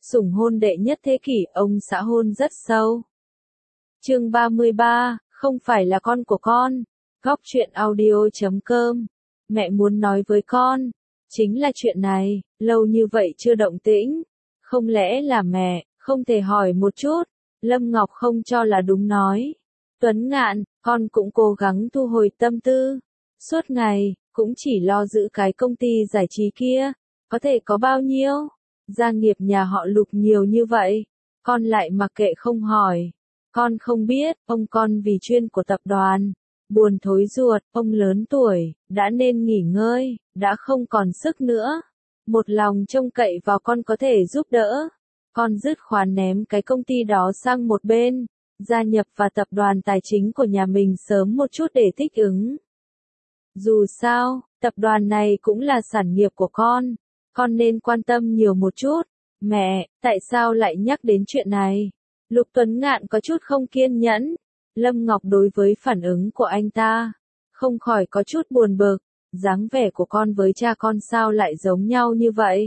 Sủng hôn đệ nhất thế kỷ, ông xã hôn rất sâu. Chương 33, không phải là con của con. Góc truyện audio.com. Mẹ muốn nói với con, chính là chuyện này, lâu như vậy chưa động tĩnh. Không lẽ là mẹ, không thể hỏi một chút? Lâm Ngọc không cho là đúng nói. Tuấn Ngạn, con cũng cố gắng thu hồi tâm tư. Suốt ngày, cũng chỉ lo giữ cái công ty giải trí kia. Có thể có bao nhiêu? Gia nghiệp nhà họ Lục nhiều như vậy. Con lại mặc kệ không hỏi. Con không biết, ông con vì chuyên của tập đoàn. Buồn thối ruột, ông lớn tuổi, đã nên nghỉ ngơi, đã không còn sức nữa. Một lòng trông cậy vào con có thể giúp đỡ. Con dứt khoát ném cái công ty đó sang một bên, gia nhập vào tập đoàn tài chính của nhà mình sớm một chút để thích ứng. Dù sao, tập đoàn này cũng là sản nghiệp của con nên quan tâm nhiều một chút. Mẹ, tại sao lại nhắc đến chuyện này? Lục Tuấn Ngạn có chút không kiên nhẫn. Lâm Ngọc đối với phản ứng của anh ta, không khỏi có chút buồn bực. Dáng vẻ của con với cha con sao lại giống nhau như vậy?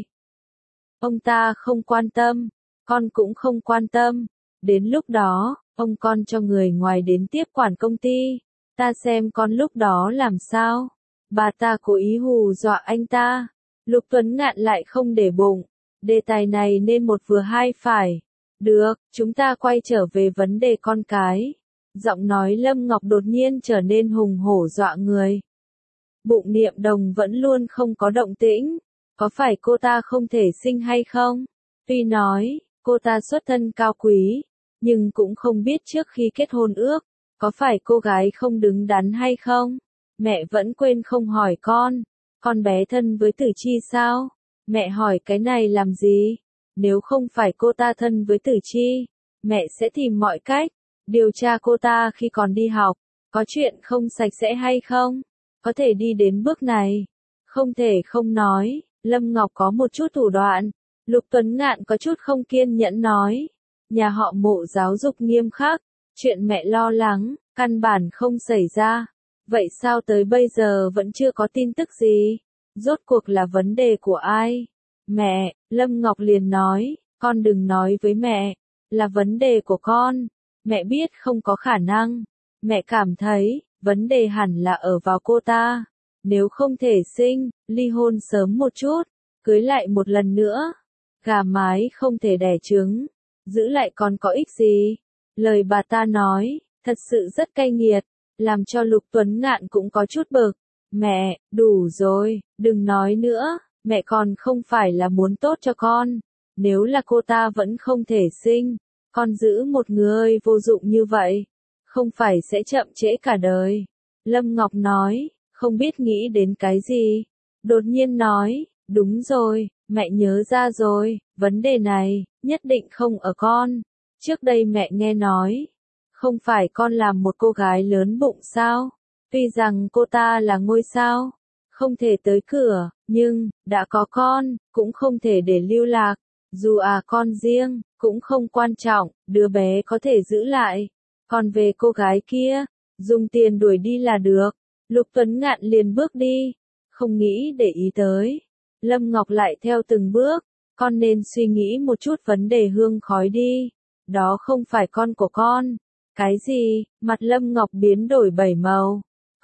Ông ta không quan tâm, con cũng không quan tâm. Đến lúc đó, ông con cho người ngoài đến tiếp quản công ty. Ta xem con lúc đó làm sao? Bà ta cố ý hù dọa anh ta. Lục Tuấn Ngạn lại không để bụng. Đề tài này nên một vừa hai phải. Được, chúng ta quay trở về vấn đề con cái. Giọng nói Lâm Ngọc đột nhiên trở nên hùng hổ dọa người. Bụng Niệm Đồng vẫn luôn không có động tĩnh. Có phải cô ta không thể sinh hay không? Tuy nói, cô ta xuất thân cao quý, nhưng cũng không biết trước khi kết hôn ước, có phải cô gái không đứng đắn hay không? Mẹ vẫn quên không hỏi con bé thân với Tử Chi sao? Mẹ hỏi cái này làm gì? Nếu không phải cô ta thân với Tử Chi, mẹ sẽ tìm mọi cách, điều tra cô ta khi còn đi học, có chuyện không sạch sẽ hay không? Có thể đi đến bước này, không thể không nói, Lâm Ngọc có một chút thủ đoạn. Lục Tuấn Ngạn có chút không kiên nhẫn nói, nhà họ Mộ giáo dục nghiêm khắc, chuyện mẹ lo lắng, căn bản không xảy ra. Vậy sao tới bây giờ vẫn chưa có tin tức gì? Rốt cuộc là vấn đề của ai? Mẹ, Lâm Ngọc liền nói, con đừng nói với mẹ, là vấn đề của con. Mẹ biết không có khả năng. Mẹ cảm thấy, vấn đề hẳn là ở vào cô ta. Nếu không thể sinh, ly hôn sớm một chút, cưới lại một lần nữa. Gà mái không thể đẻ trứng, giữ lại còn có ích gì? Lời bà ta nói, thật sự rất cay nghiệt, làm cho Lục Tuấn Ngạn cũng có chút bực. Mẹ, đủ rồi, đừng nói nữa, mẹ còn không phải là muốn tốt cho con. Nếu là cô ta vẫn không thể sinh, con giữ một người vô dụng như vậy, không phải sẽ chậm trễ cả đời. Lâm Ngọc nói, không biết nghĩ đến cái gì. Đột nhiên nói, đúng rồi, mẹ nhớ ra rồi, vấn đề này, nhất định không ở con. Trước đây mẹ nghe nói, không phải con làm một cô gái lớn bụng sao? Tuy rằng cô ta là ngôi sao, không thể tới cửa, nhưng, đã có con, cũng không thể để lưu lạc. Dù con riêng, cũng không quan trọng, đứa bé có thể giữ lại. Còn về cô gái kia, dùng tiền đuổi đi là được. Lục Tuấn Ngạn liền bước đi, không nghĩ để ý tới. Lâm Ngọc lại theo từng bước, con nên suy nghĩ một chút vấn đề hương khói đi. Đó không phải con của con. Cái gì? Mặt Lâm Ngọc biến đổi bảy màu.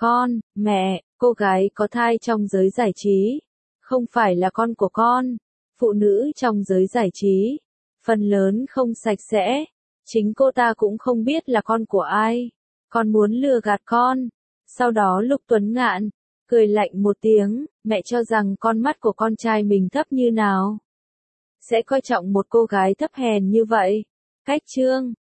Mẹ, cô gái có thai trong giới giải trí, không phải là con của con. Phụ nữ trong giới giải trí, phần lớn không sạch sẽ. Chính cô ta cũng không biết là con của ai. Con muốn lừa gạt con. Sau đó Lục Tuấn Ngạn cười lạnh một tiếng, mẹ cho rằng con mắt của con trai mình thấp như nào? Sẽ coi trọng một cô gái thấp hèn như vậy? Cách chương